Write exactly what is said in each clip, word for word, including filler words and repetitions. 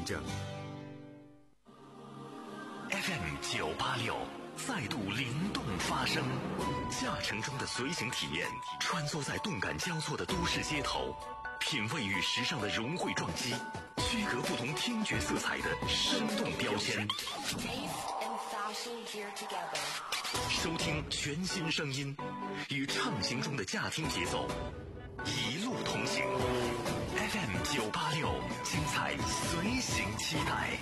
凭证。 F M 九八六再度灵动发声，驾乘中的随行体验，穿梭在动感交错的都市街头，品味与时尚的融汇撞击，区隔不同听觉色彩的生动标签。收听全新声音，与畅行中的驾听节奏，一路同行。F M 九八六，精彩随行期待。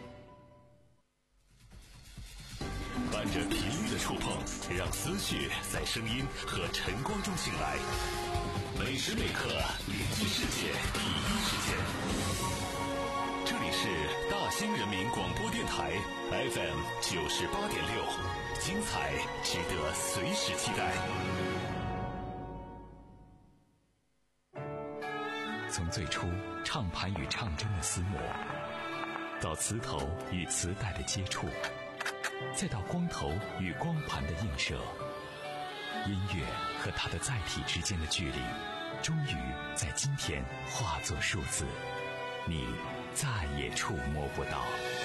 伴着频率的触碰，让思绪在声音和晨光中醒来。每时每刻连接世界第一时间。这里是大兴人民广播电台 F M 九十八点六，精彩值得随时期待。从最初唱盘与唱针的厮磨，到磁头与磁带的接触。 再到光头与光盘的映射，音乐和它的载体之间的距离，终于在今天化作数字，你再也触摸不到。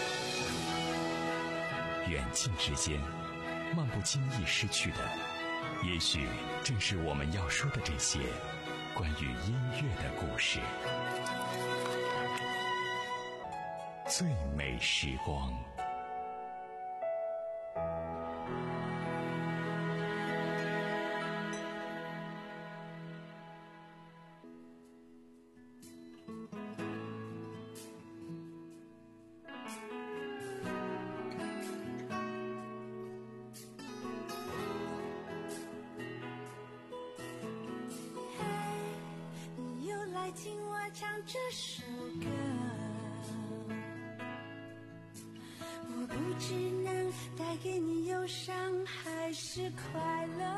远近之间，漫不经意失去的，也许正是我们要说的这些关于音乐的故事。最美时光。 这首歌，我不知能带给你忧伤还是快乐。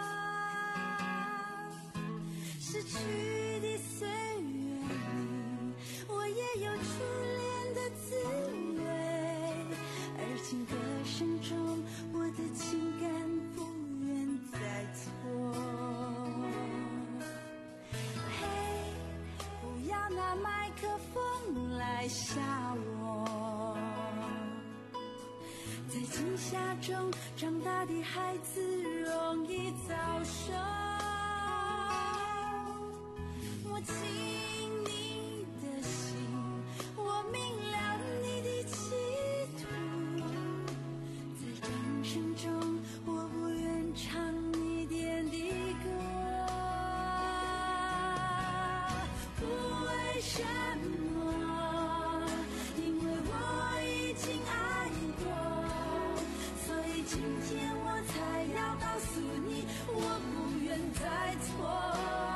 逝去的岁月里，我也有初恋的滋味，而情歌声中，我的情感不愿再错。 拿麦克风来吓我，在惊吓中长大的孩子容易早熟。我听你的心，我明了你的企图，在掌声中，我不愿唱你点的歌。 为什么？因为我已经爱过，所以今天我才要告诉你，我不愿再错。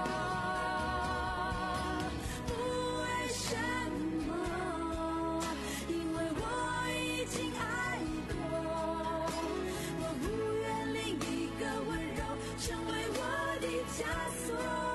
为什么？因为我已经爱过，我不愿另一个温柔成为我的枷锁。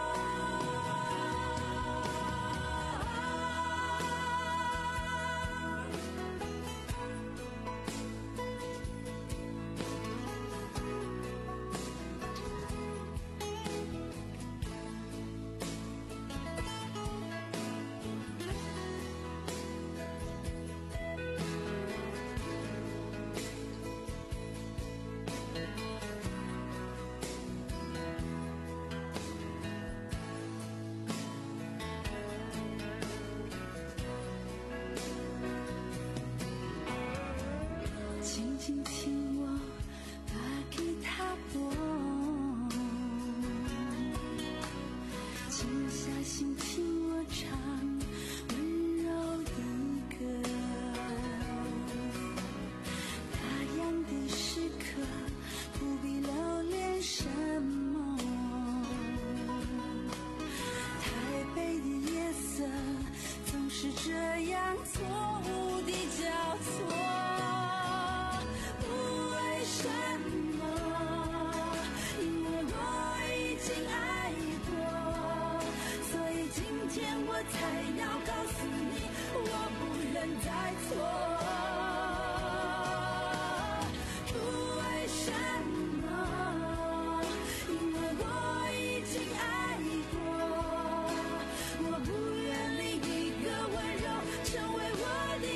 我不愿另一个温柔成为我的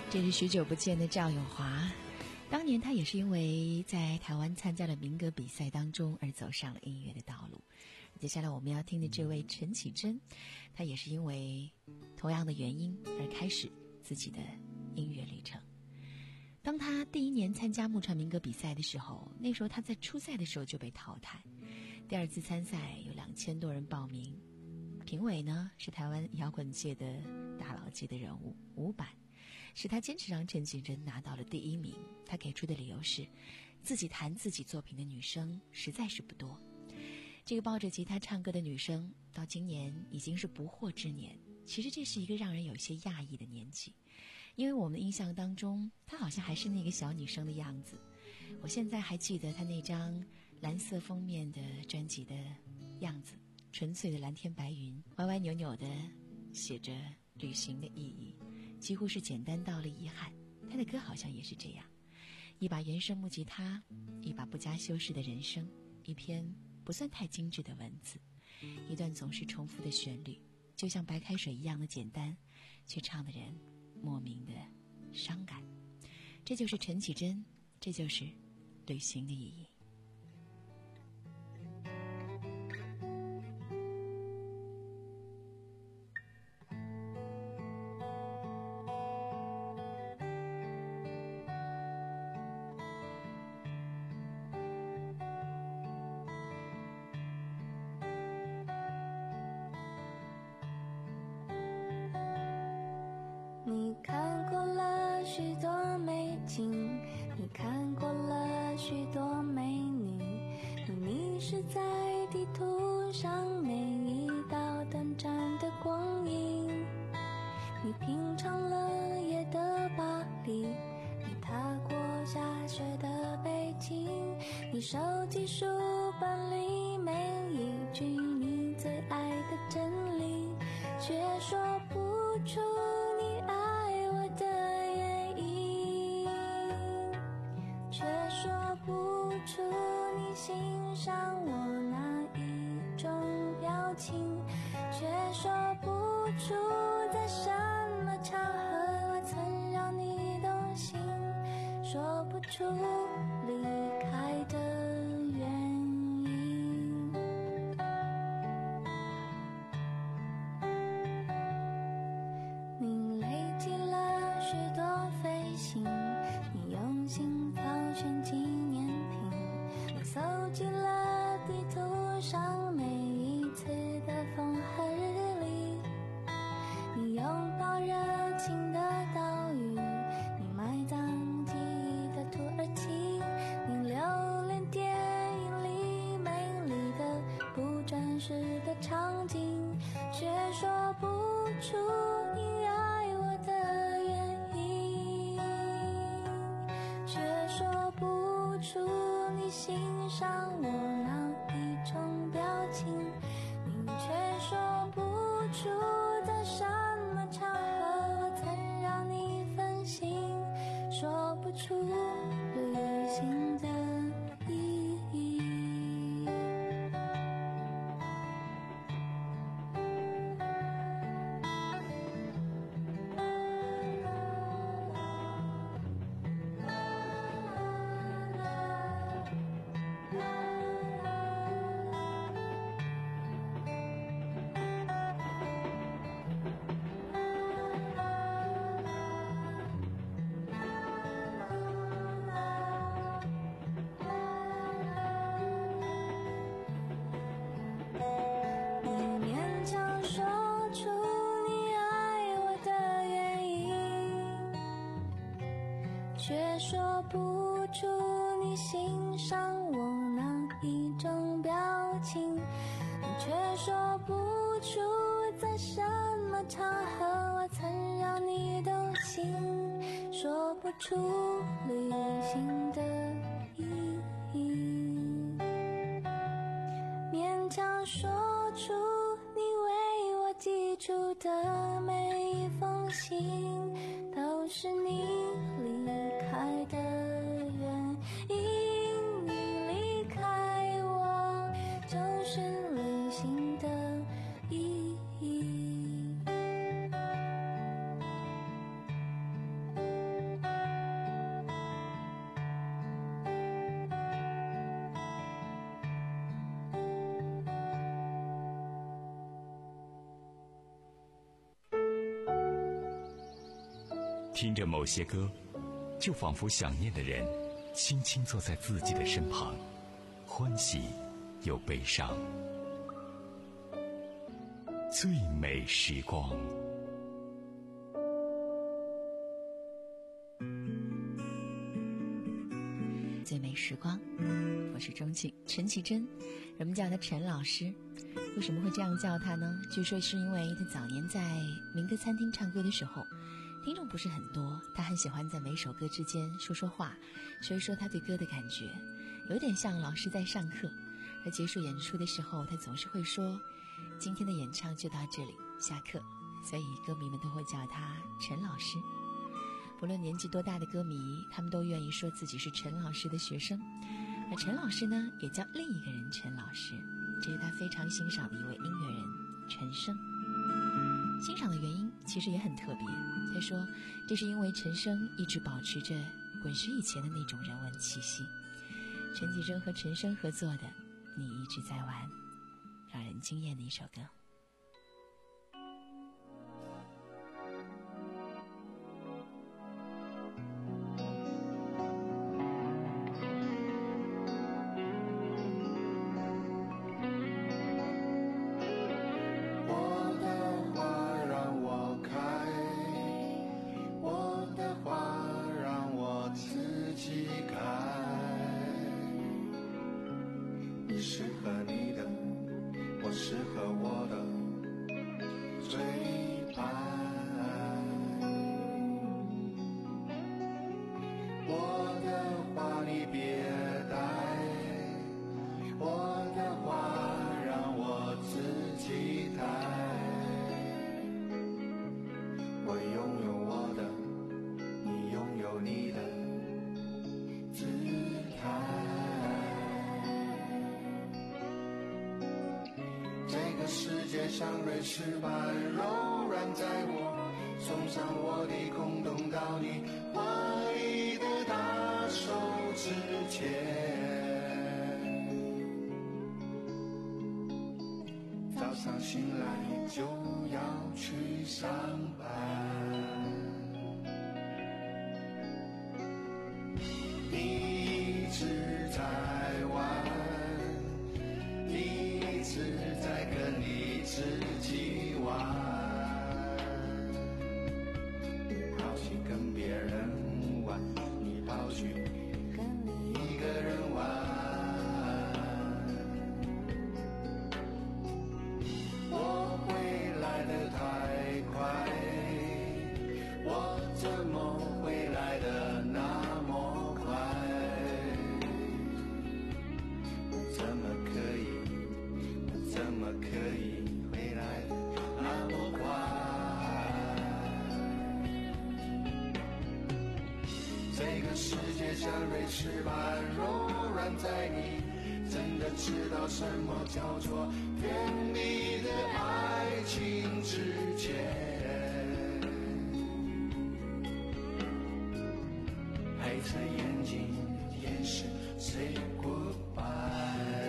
这是许久不见的赵咏华，当年他也是因为在台湾参加了民歌比赛当中而走上了音乐的道路。接下来我们要听的这位陈绮贞，他也是因为同样的原因而开始自己的音乐旅程。当他第一年参加木船民歌比赛的时候，那时候他在初赛的时候就被淘汰，第二次参赛有两千多人报名，评委呢是台湾摇滚界的大佬级的人物伍佰，是他坚持让陈绮贞拿到了第一名。他给出的理由是，自己弹自己作品的女生实在是不多。这个抱着吉他唱歌的女生，到今年已经是不惑之年。其实这是一个让人有些讶异的年纪，因为我们的印象当中，她好像还是那个小女生的样子。我现在还记得她那张蓝色封面的专辑的样子，纯粹的蓝天白云，歪歪扭扭的写着旅行的意义，几乎是简单到了遗憾。他的歌好像也是这样，一把原声木吉他，一把不加修饰的人声，一篇不算太精致的文字，一段总是重复的旋律，就像白开水一样的简单，却唱的人莫名的伤感。这就是陈绮贞，这就是旅行的意义。 你看过了许多美景，你看过了许多美女，你迷失在地图上每一道短暂的光影。你品尝了夜的巴黎，你踏过下雪的北京，你收集书本里每一句你最爱的真理，却说不出你爱我的原因，却说不出你欣赏我哪一种表情，却说不出在什么场合我曾让你动心，说不出离开的原因。你累积了许多飞行，你用心挑选纪念品，你搜集了地图上每一次的风和日丽，你拥抱热情的岛屿，你埋葬记忆的土耳其，你留恋电影里美丽的不真实的场景，却说不出你爱我的原因，却说不出你欣赏我哪一种表情，你却说不出在什么场合我曾让你分心，说不出旅行的意义。你勉强说出你爱我的原因，却说不出你欣赏我哪一种表情，你却说不出在什么场合我曾让你动心，说不出旅行的意义，勉强说出你为我寄出的每一封信，都是你离开的原因，你离开我就是旅行的意义。 听着某些歌，就仿佛想念的人轻轻坐在自己的身旁，欢喜又悲伤。最美时光。 最美时光，我是钟庆陈绮贞，人们叫她陈老师。为什么会这样叫她呢？据说是因为她早年在民歌餐厅唱歌的时候，听众不是很多，她很喜欢在每首歌之间说说话，说一说她对歌的感觉，有点像老师在上课。而结束演出的时候，她总是会说，今天的演唱就到这里，下课。所以歌迷们都会叫她陈老师。不论年纪多大的歌迷，他们都愿意说自己是陈老师的学生。而陈老师呢，也叫另一个人陈老师，这是他非常欣赏的一位音乐人陈升。欣赏的原因其实也很特别，他说这是因为陈升一直保持着滚石以前的那种人文气息。陈绮贞和陈升合作的《你一直在玩》，让人惊艳的一首歌。 像瑞士般柔软，在我送上我的空洞到你怀里的大手之前。早上醒来就要去上班，你一直在玩，你一直在跟你自己玩，跑去跟别人玩，你跑去跟你一个人玩。我回来的太快，我怎么回来的那么快？我怎么可以？我怎么可以？世界像瑞士般柔软，在你真的知道什么叫做甜蜜的爱情之前，黑着眼睛掩饰 say goodbye。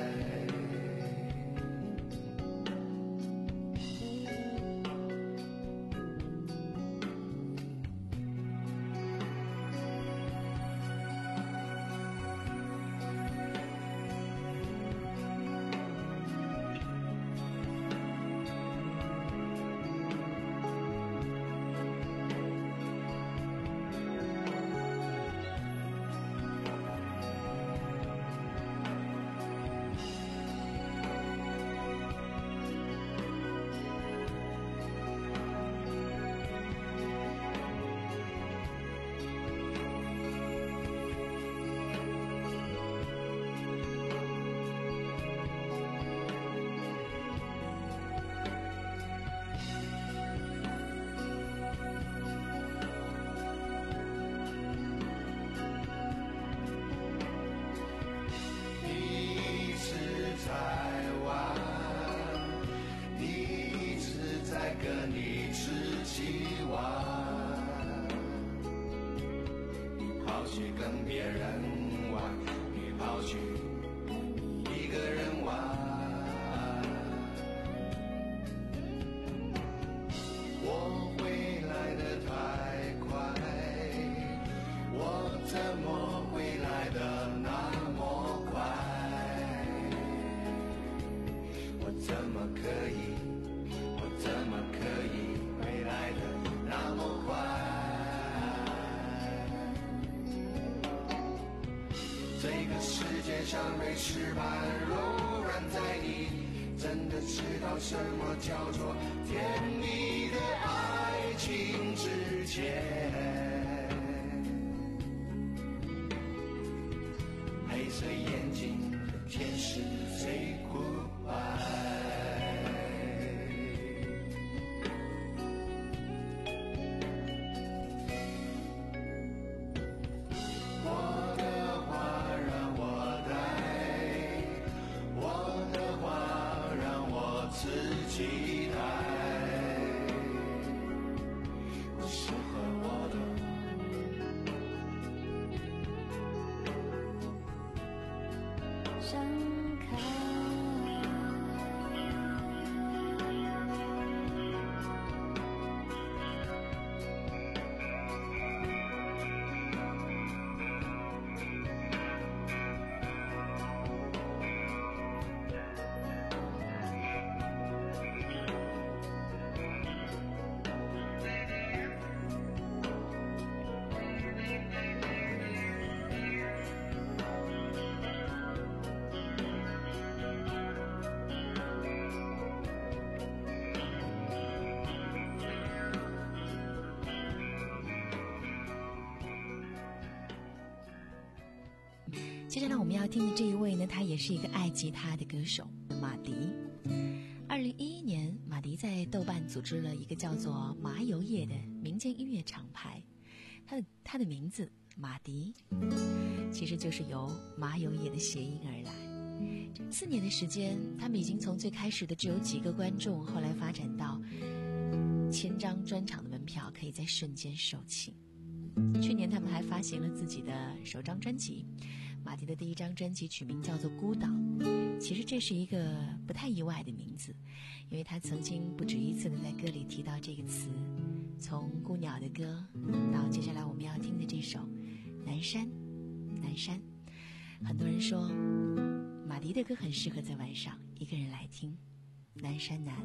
跟别人玩，你跑去一个人玩。我回来的太快， 界像瑞士般柔软在你真的知道什么叫做甜蜜的爱情之前，黑色眼睛的天使 say goodbye。 接下来我们要听的这一位呢，他也是一个爱吉他的歌手马迪。二零一一年，马迪在豆瓣组织了一个叫做麻油叶的民间音乐厂牌，他的他的名字马迪其实就是由麻油叶的谐音而来。这四年的时间，他们已经从最开始的只有几个观众，后来发展到千张专场的门票可以在瞬间售罄。去年他们还发行了自己的首张专辑，马迪的第一张专辑取名叫做《孤岛》。其实这是一个不太意外的名字，因为他曾经不止一次的在歌里提到这个词，从孤鸟的歌到接下来我们要听的这首《南山》。南山，很多人说马迪的歌很适合在晚上一个人来听，南山南。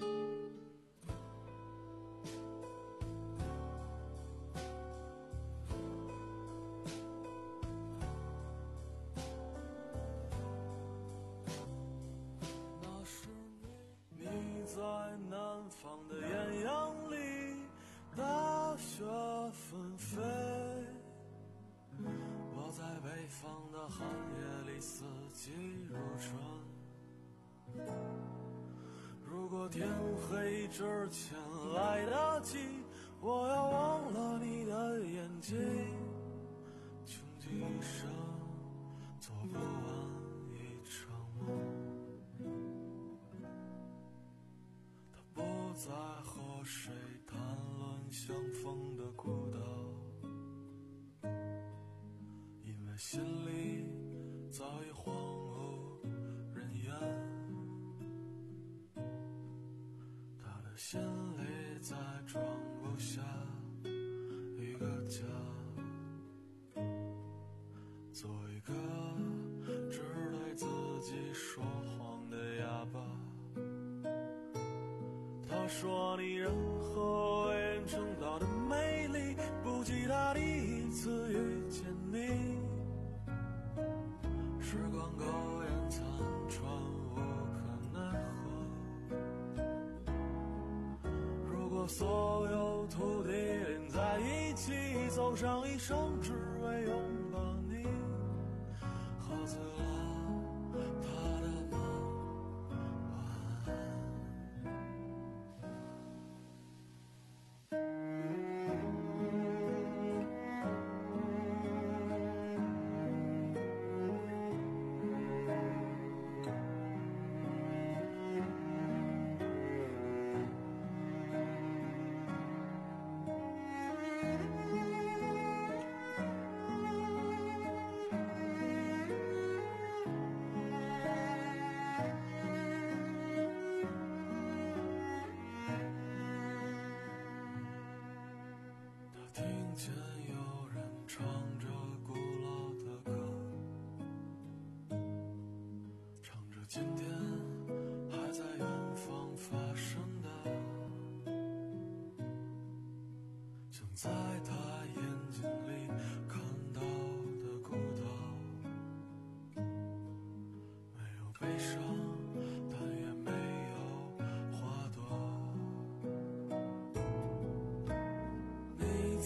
天黑之前来得及，我要忘了你的眼睛，穷极一生做不完一场梦。他不再和谁谈论相逢的孤岛，因为心里早已荒无人烟。心里再装不下一个家，做一个只对自己说谎的哑巴。他说你任何为人称道的美丽，不及他第一次遇见你。时光苟延残喘，无可奈何。所有土地连在一起，走上一生只为拥抱你，喝醉了他的梦，晚安。在他眼睛里看到的孤岛，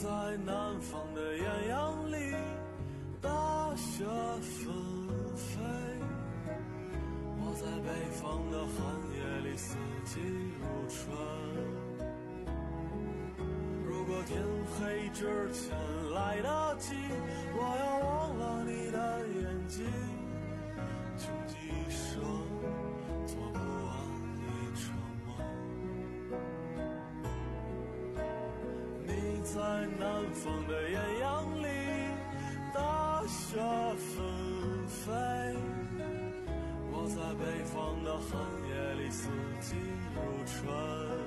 在南方的艳阳里，大雪纷飞，我在北方的寒夜里，四季如春。如果天黑之前来得及，我要忘了你的眼睛，穷极一生做不完一场梦。你在南方的艳阳里，大雪纷飞，我在北方的寒夜里，四季如春。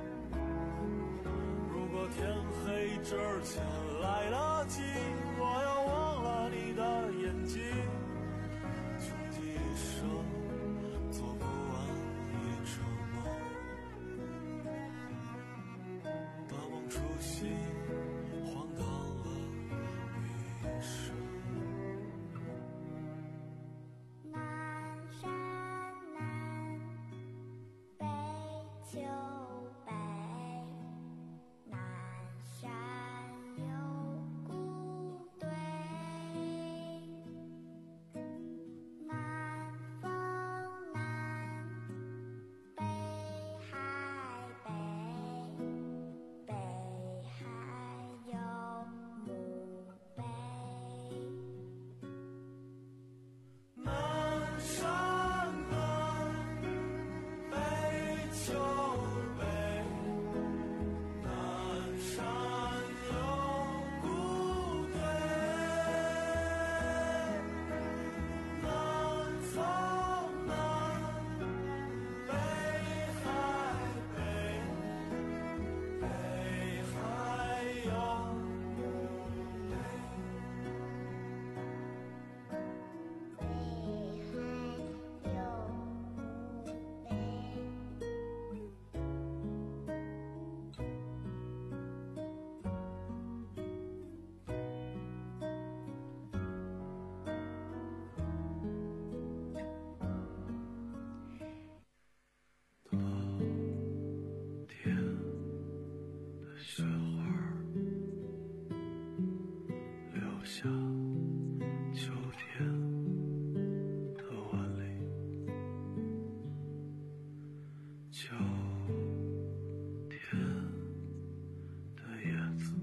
如果天黑之前来得及，我要忘了你的眼睛，穷极一生做不完一场梦。大梦初醒，荒唐了一生。 南山南，北秋北，南山有古堆，南风南，北海北，北海有墓碑。 南山南，北秋北，南山有古堆，南风南，北海北，北海有墓碑。 北海有墓碑。 天的雪花留下秋天的纹理，秋天的叶子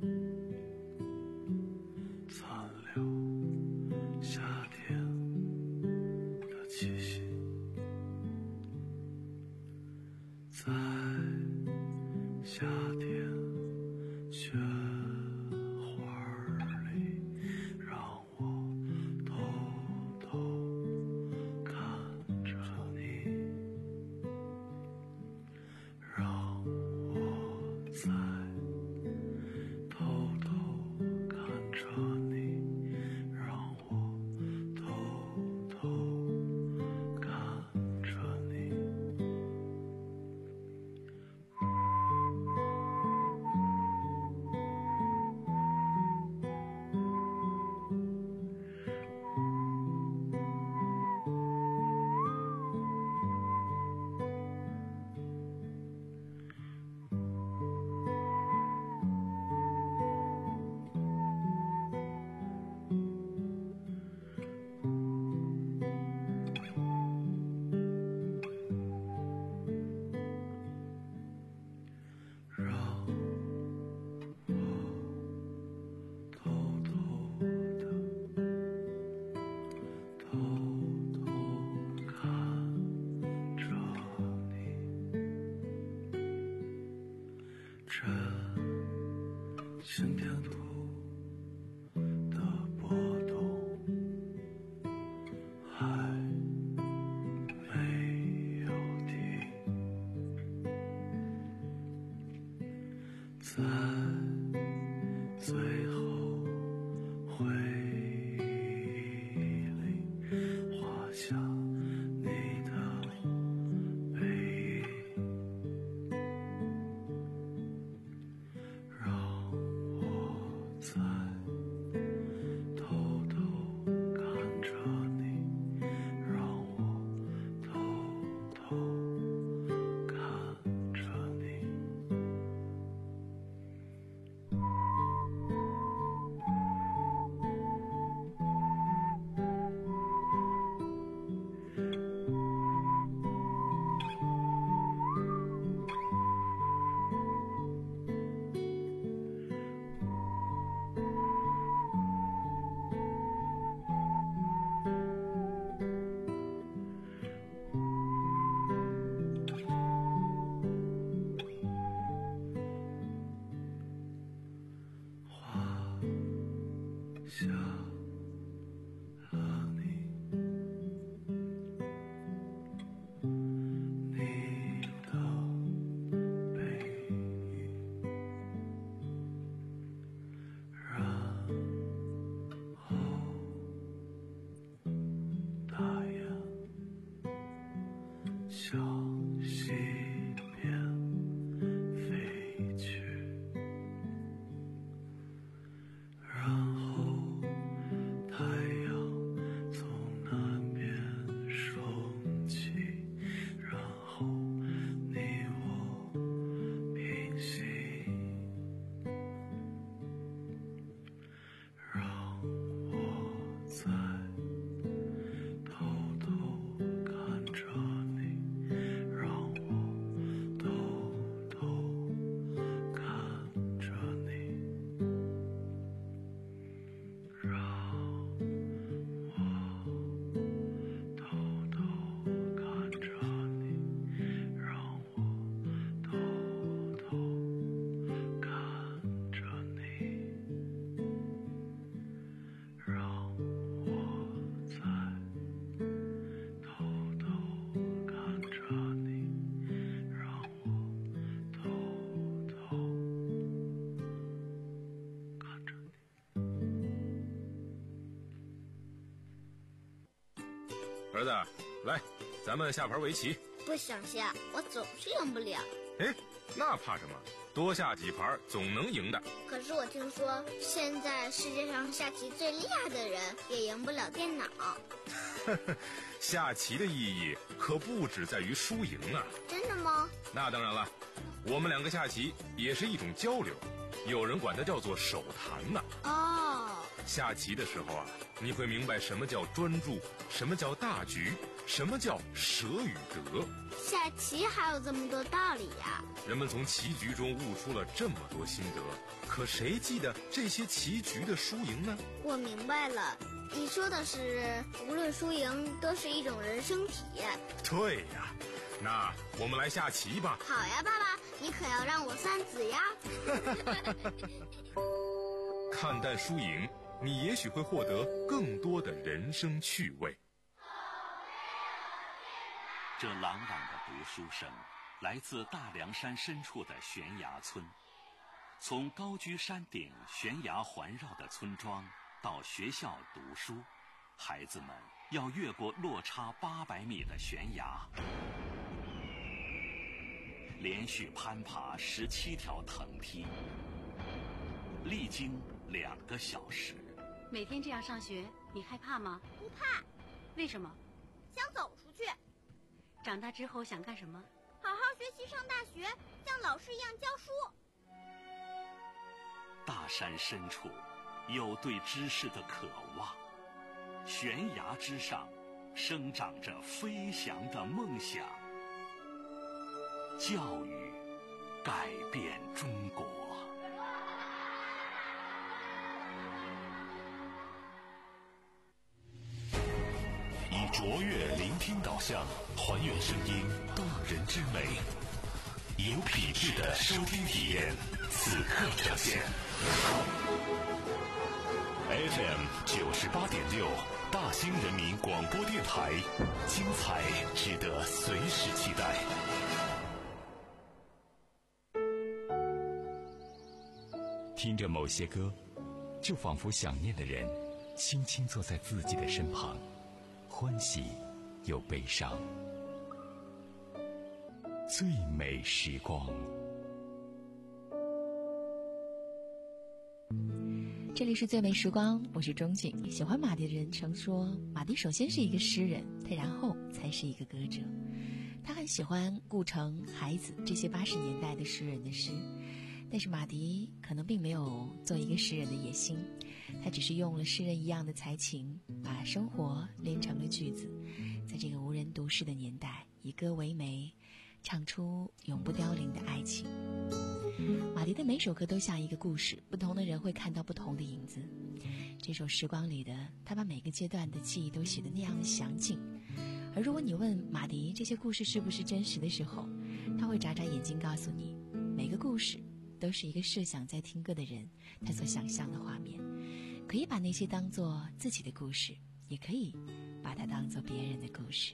残留夏天的气息，在夏天雪花里，让我偷偷看着你，让我在偷偷看着你，让我偷偷看着你。让我偷偷的、偷偷看着你，这心电图的波动还没有停。在最后回忆里画下你的背影，让我在偷偷看着你，让我偷偷看着你。 下了你，你的背影，然后大雁向西边飞去，然后太阳从南边升起，然后你我平行，让我在偷偷看着你，让我偷偷看着你，让我偷偷看着你，让我偷偷看着你，让我在偷偷看着你，让我偷偷看着你。 儿子，来，咱们下盘围棋。 不想下，我总是赢不了。 哎，那怕什么？多下几盘总能赢的。 可是我听说，现在世界上下棋最厉害的人也赢不了电脑。 下棋的意义可不只在于输赢啊。 真的吗？ 那当然了，我们两个下棋也是一种交流，有人管它叫做手谈呢。 哦， 下棋的时候啊，你会明白什么叫专注，什么叫大局，什么叫舍与得。 下棋还有这么多道理呀！ 人们从棋局中悟出了这么多心得，可谁记得这些棋局的输赢呢？ 我明白了，你说的是无论输赢都是一种人生体验。 对呀，那我们来下棋吧。 好呀，爸爸，你可要让我三子呀！ 看淡输赢，你也许会获得更多的人生趣味。 这朗朗的读书声来自大凉山深处的悬崖村。从高居山顶、悬崖环绕的村庄到学校读书，孩子们要越过落差八百米的悬崖，连续攀爬十七条藤梯，历经两个小时。 每天这样上学，你害怕吗？ 不怕。 为什么？ 想走出去。 长大之后想干什么？ 好好学习，上大学，像老师一样教书。 大山深处有对知识的渴望，悬崖之上生长着飞翔的梦想。教育改变中国。以卓越聆听导向，还原声音动人之美，有品质的收听体验，此刻呈现。F M 九十八点六，大兴人民广播电台，精彩值得随时期待。 听着某些歌，就仿佛想念的人轻轻坐在自己的身旁，欢喜又悲伤。最美时光。 这里是最美时光，我是钟景。喜欢马迪的人曾说，马迪首先是一个诗人，他然后才是一个歌者。他很喜欢顾城、海子这些八十年代的诗人的诗，但是马迪可能并没有做一个诗人的野心，他只是用了诗人一样的才情，把生活连成了句子，在这个无人读诗的年代，以歌为媒，唱出永不凋零的爱情。马迪的每首歌都像一个故事，不同的人会看到不同的影子。这首时光里的他把每个阶段的记忆都写得那样的详尽，而如果你问马迪这些故事是不是真实的时候，他会眨眨眼睛告诉你，每个故事都是一个设想在听歌的人他所想象的画面。 可以把那些当作自己的故事，也可以把它当作别人的故事。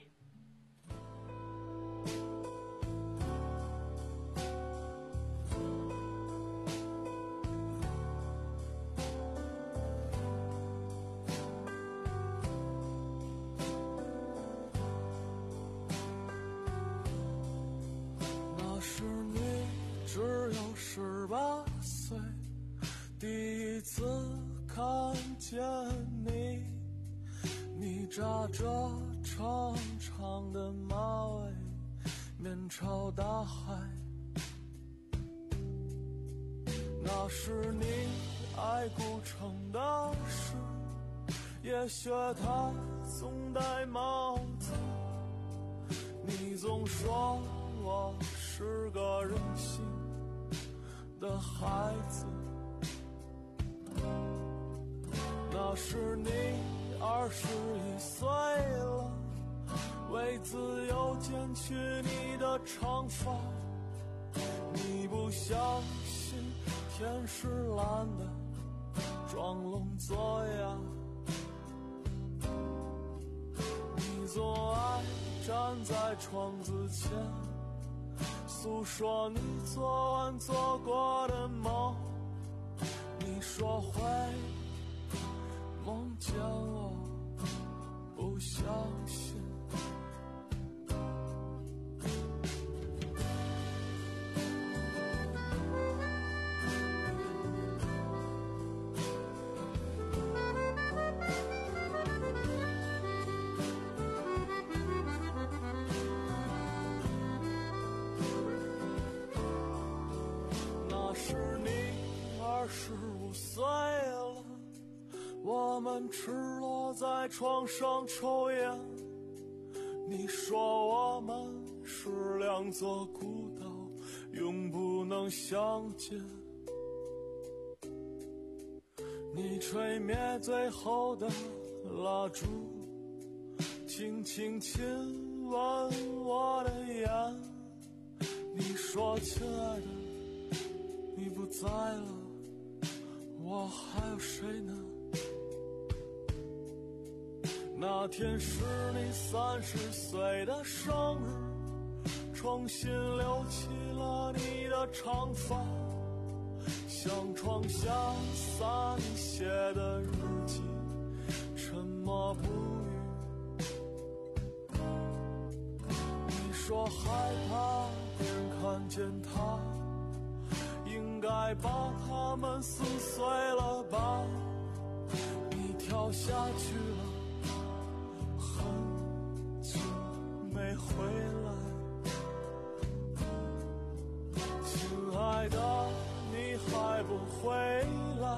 那时你只有十八岁，第一次看见你，你扎着长长的马尾，面朝大海。那是你爱古城的诗，也学他总戴帽子。你总说我是个任性的孩子。那时你二十一岁了，为自由剪去你的长发。你不相信天是蓝的，装聋作哑。你总爱站在窗子前，诉说你昨晚做过的梦。你说会梦见我，不相信。那时你二十五岁了，我们赤裸在床上抽烟。你说我们是两座孤岛，永不能相见。你吹灭最后的蜡烛，轻轻亲吻我的眼。你说亲爱的，你不在了，我还有谁呢？那天是你三十岁的生日，重新留起了你的长发，像窗下洒你写的日记，沉默不语。你说害怕别人看见他，应该把他们撕碎了吧。你跳下去了，很久没回来。亲爱的，你还不回来？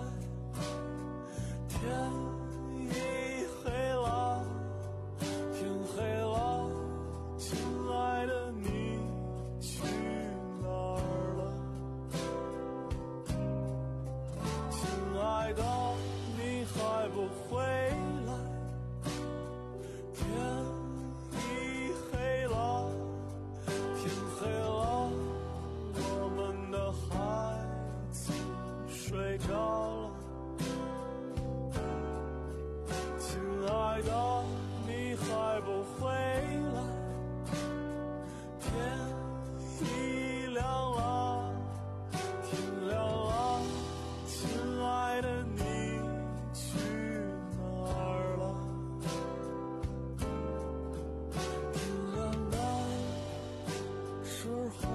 天已黑了，天黑了，亲爱的，你去哪儿了？亲爱的，你还不回来？天已黑了，天黑了，我们的孩子睡着了。亲爱的，你还不回来？天已亮了，天亮了，亲爱的，你去哪儿了？天亮的时候，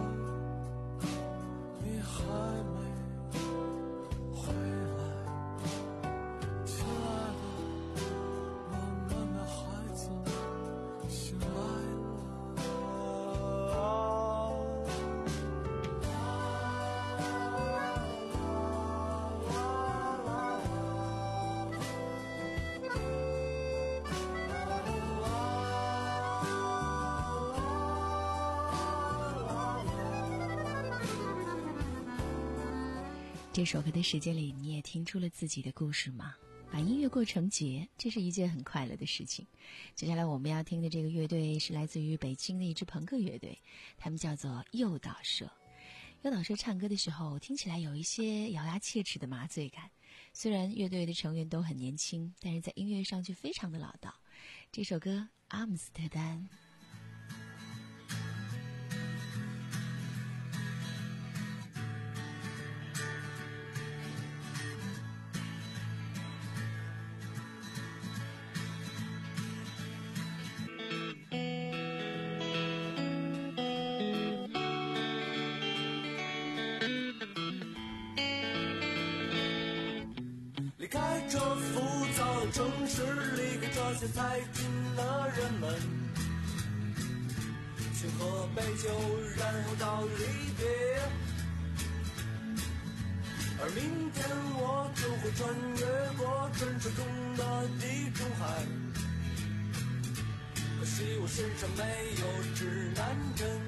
你还没回来。亲爱的，我们的孩子醒来了。 这首歌的时间里，你也听出了自己的故事吗？把音乐过成节，这是一件很快乐的事情。接下来我们要听的这个乐队是来自于北京的一支朋克乐队，他们叫做诱导社。诱导社唱歌的时候，听起来有一些咬牙切齿的麻醉感， 虽然乐队的成员都很年轻，但是在音乐上却非常的老道。这首歌《阿姆斯特丹》。 离开这浮躁的城市，离开这些才俊的人们，请喝杯酒，然后到离别。而明天我就会穿越过传说中的地中海，可惜我身上没有指南针。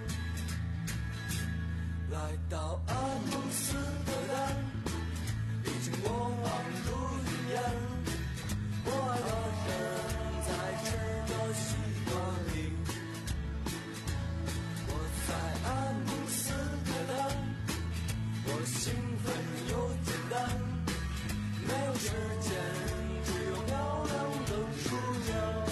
来到阿姆斯特丹，已经过往如云烟，我爱的人在吃着西瓜皮。我在阿姆斯特丹，我兴奋又简单，没有时间，只有漂亮的姑娘。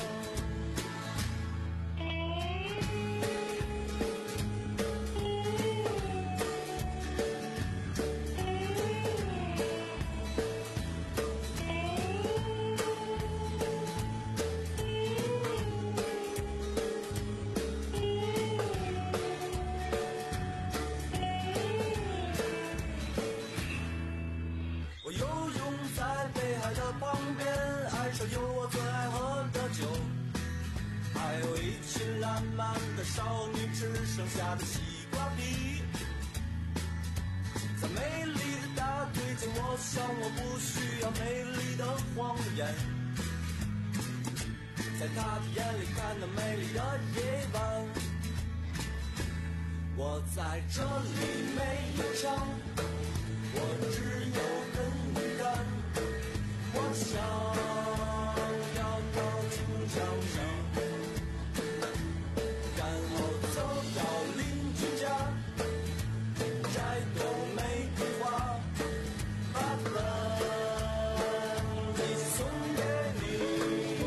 我游泳在北海的旁边，岸上有我最爱喝的酒，还有一群烂漫的少女吃剩下的西瓜皮。在美丽的大腿间，我想我不需要美丽的谎言，在她的眼里看到美丽的夜晚。我在这里没有唱，我只有根杆，我想要到球场上，然后走到邻居家，摘朵玫瑰花，把它们一起送给你。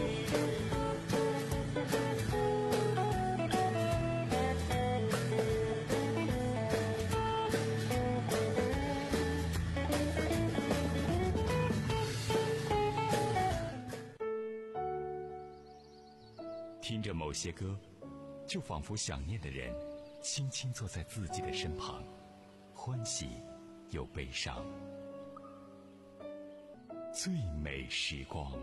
听着某些歌，就仿佛想念的人轻轻坐在自己的身旁，欢喜又悲伤。最美时光。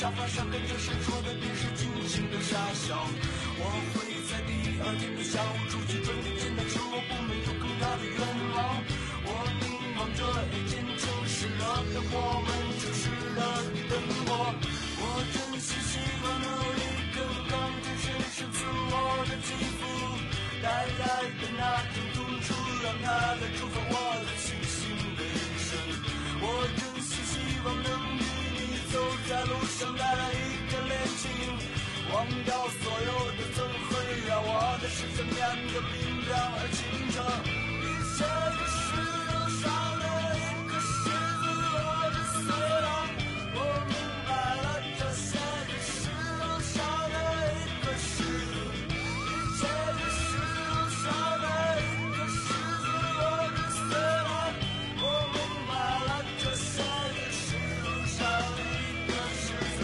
沙发上跟着闪烁的电视尽情的傻笑。我会在第二天的下午出去转眼间的生活不没有更大的愿望。我凝望着一间城市热的火们城市的灯火，我真心希望能一根钢铁身上自我的肌肤，带来的那种痛楚让它来触发我的清醒的眼神。我真心希望能与你走在路上，带来一个恋情，忘掉所有的憎恨，让我的身上变得冰凉而清澈。一切的事都少了一个狮子或者色狼，我明白了，这些的事都少了一个狮子，一切的事都少了一个狮子或者色狼，我明白了，这些的事都少了一个狮子。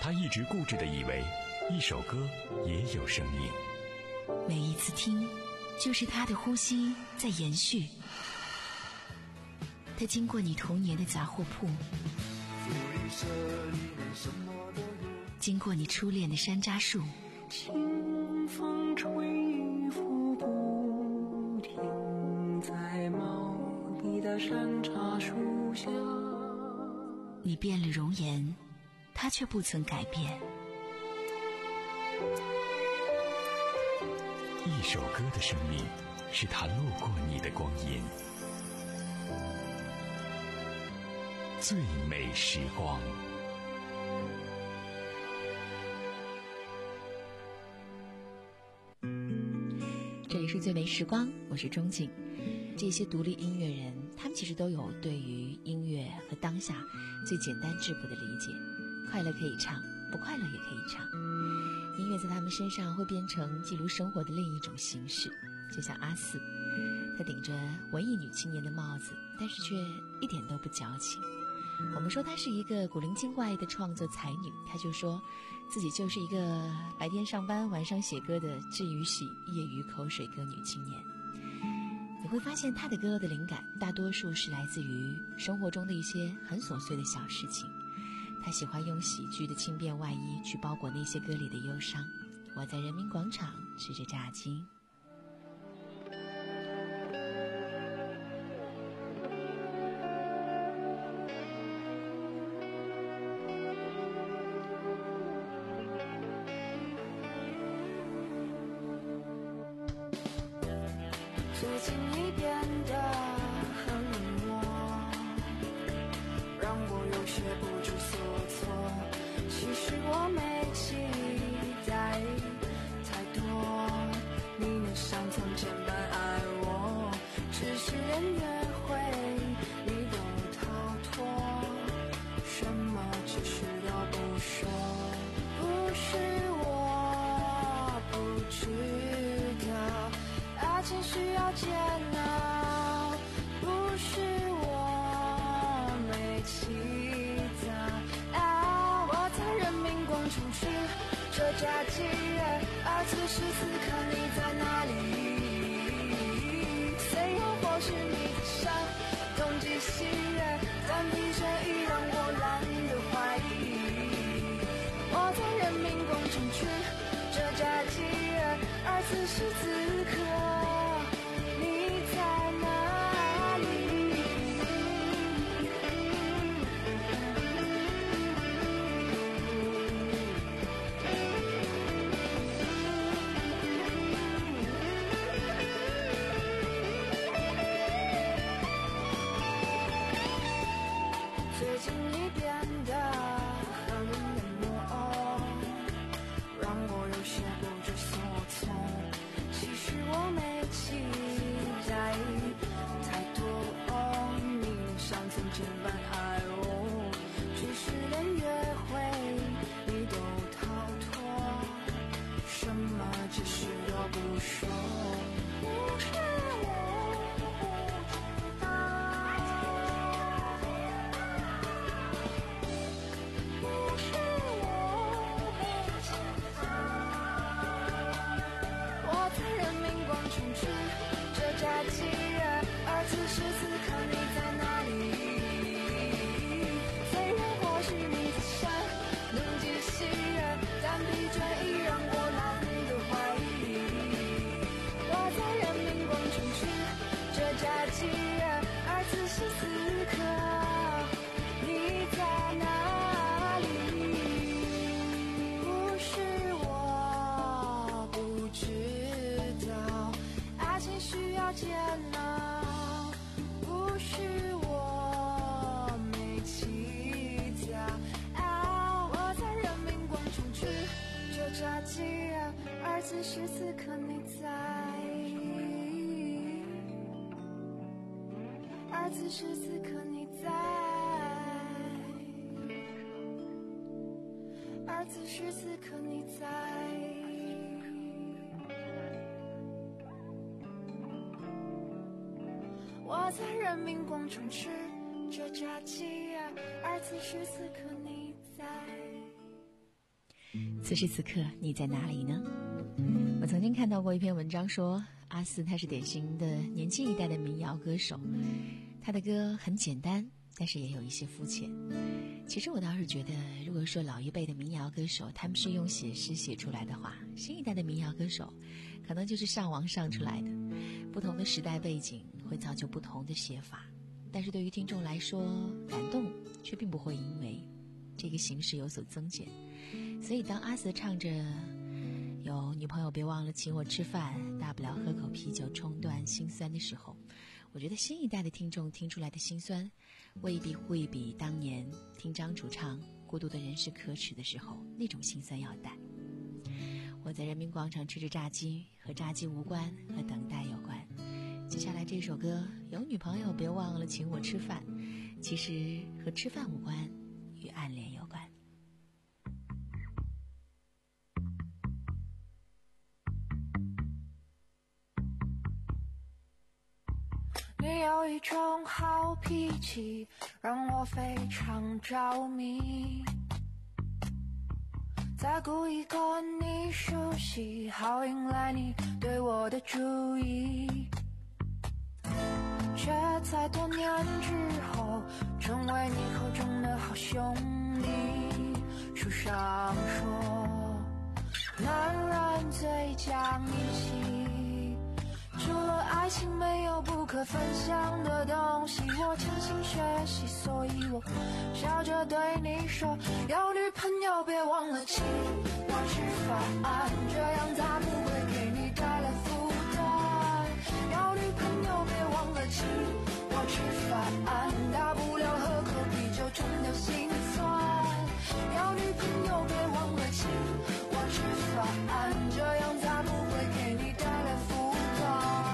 他一直固执地以为一首歌也有生命， 每一次听就是他的呼吸在延续。他经过你童年的杂货铺，经过你初恋的山楂树， 清风吹拂不停，在茂密的山茶树下。 你变了容颜，他却不曾改变。 一首歌的生命是他路过你的光阴，最美时光。 这里是最美时光，我是钟景。这些独立音乐人，他们其实都有对于音乐和当下最简单质朴的理解，快乐可以唱，不快乐也可以唱。音乐在他们身上会变成记录生活的另一种形式，就像阿四，她顶着文艺女青年的帽子，但是却一点都不矫情。我们说她是一个古灵精怪的创作才女，她就说自己就是一个白天上班晚上写歌的治愈系业余口水歌女青年。你会发现她的歌的灵感大多数是来自于生活中的一些很琐碎的小事情。她喜欢用喜剧的轻便外衣去包裹那些歌里的忧伤。我在人民广场吃着炸鸡， 最近你变得很冷漠，让我有些不知所措。其实我没期待太多，你能像从前般爱我，只是连约会你都逃脱，什么只是都不说。不是我不知道爱情需要煎熬，不是我没起早啊！我在人民广场吃着炸鸡，而此时此刻你在哪里？虽然或许你在想东极西，但疲倦已让我懒得怀疑。我在人民广场吃着炸鸡，而此时此刻你在哪里？最近你变得很冷漠，让我有些不知所措。其实我没期待太多，你能像从前般爱我，只是连约会你都逃脱，什么只是都不说。不是我不知道，不是我没想到。我在人民广场吃着炸鸡，而此时此刻你在哪里？虽然或许你在想东极西，但疲倦已让我懒得怀疑。我在人民广场吃着炸鸡，而此时此刻你在哪里？不是我不知道爱情需要煎熬，不是我没起早啊！我在人民广场吃着炸鸡，而此时此刻你在，而此时此刻你在，而此时此刻你在。我在人民广场吃着炸鸡，而此时此刻你在。 此时此刻你在哪里呢？我曾经看到过一篇文章说，阿斯他是典型的年轻一代的民谣歌手，他的歌很简单，但是也有一些肤浅。其实我倒是觉得，如果说老一辈的民谣歌手他们是用写诗写出来的话，新一代的民谣歌手可能就是上网上出来的。不同的时代背景会造就不同的写法，但是对于听众来说，感动却并不会因为这个形式有所增减。所以当阿瑟唱着有女朋友别忘了请我吃饭，大不了喝口啤酒冲断心酸的时候，我觉得新一代的听众听出来的心酸未必会比当年听张楚唱孤独的人是可耻的时候那种心酸要淡。我在人民广场吃着炸鸡，和炸鸡无关，和等待有关。接下来这首歌有女朋友别忘了请我吃饭，其实和吃饭无关，与暗恋有关。 你有一种好脾气，让我非常着迷，在故意跟你熟悉，好引来你对我的注意，却在多年之后成为你口中的好兄弟。书上说，男人最讲义气，除了爱情没有不可分享的东西。我潜心学习，所以我笑着对你说，有女朋友别忘了请我吃饭，这样才不会给你带来负担。有女朋友别忘了请我吃饭，大不了喝口啤酒冲掉心酸。有女朋友别忘了请我吃饭，这样才不会给你带来负担。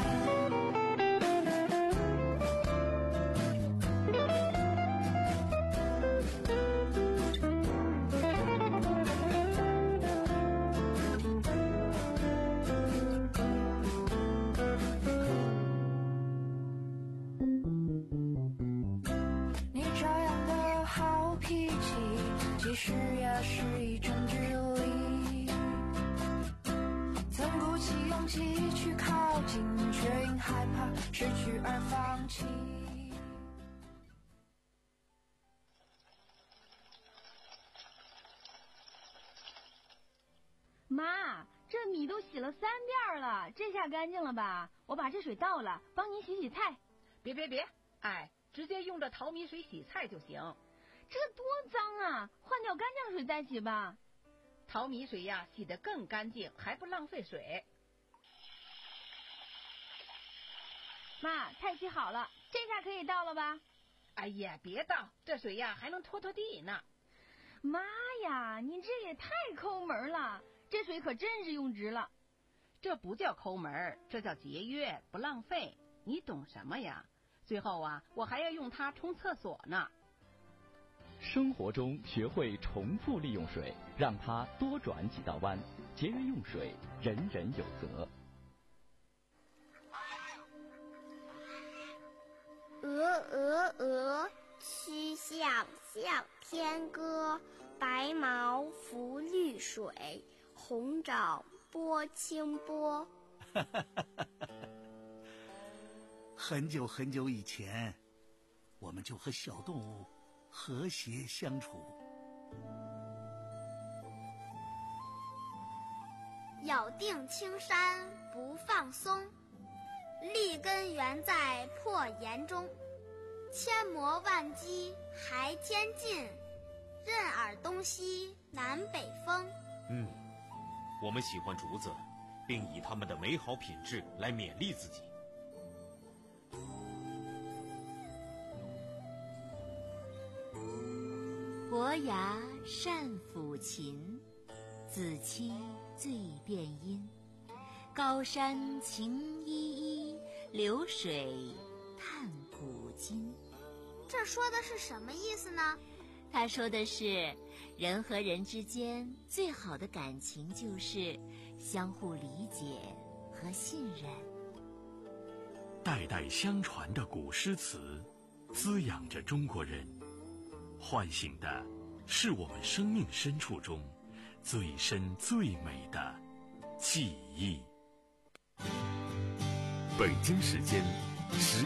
你这样的好脾气，其实也是一种智力。曾鼓起勇气去靠近，却因害怕失去而放弃。 妈，这米都洗了三遍了，这下干净了吧？我把这水倒了，帮您洗洗菜。 别别别，哎，直接用这淘米水洗菜就行。 这多脏啊，换掉干净水再洗吧。 淘米水呀，洗得更干净，还不浪费水。 妈，菜洗好了，这下可以倒了吧？ 哎呀，别倒，这水呀还能拖拖地呢。 妈呀，您这也太抠门了，这水可真是用值了。 这不叫抠门，这叫节约，不浪费。你懂什么呀？最后啊，我还要用它冲厕所呢。 生活中学会重复利用水，让它多转几道弯，节约用水，人人有责。 鹅鹅鹅，曲项向天歌，白毛浮绿水，红掌拨清波。 很久很久以前，我们就和小动物和谐相处。 咬定青山不放松，立根原在破岩中。千磨万击还天尽，任尔东西南北风。 嗯，我们喜欢竹子，并以它们的美好品质来勉励自己。 伯牙善抚琴，子期最辨音。高山晴依依，流水叹古今。 这说的是什么意思呢？ 他说的是，人和人之间最好的感情就是相互理解和信任。 代代相传的古诗词，滋养着中国人，唤醒的是我们生命深处中最深最美的记忆。 北京时间十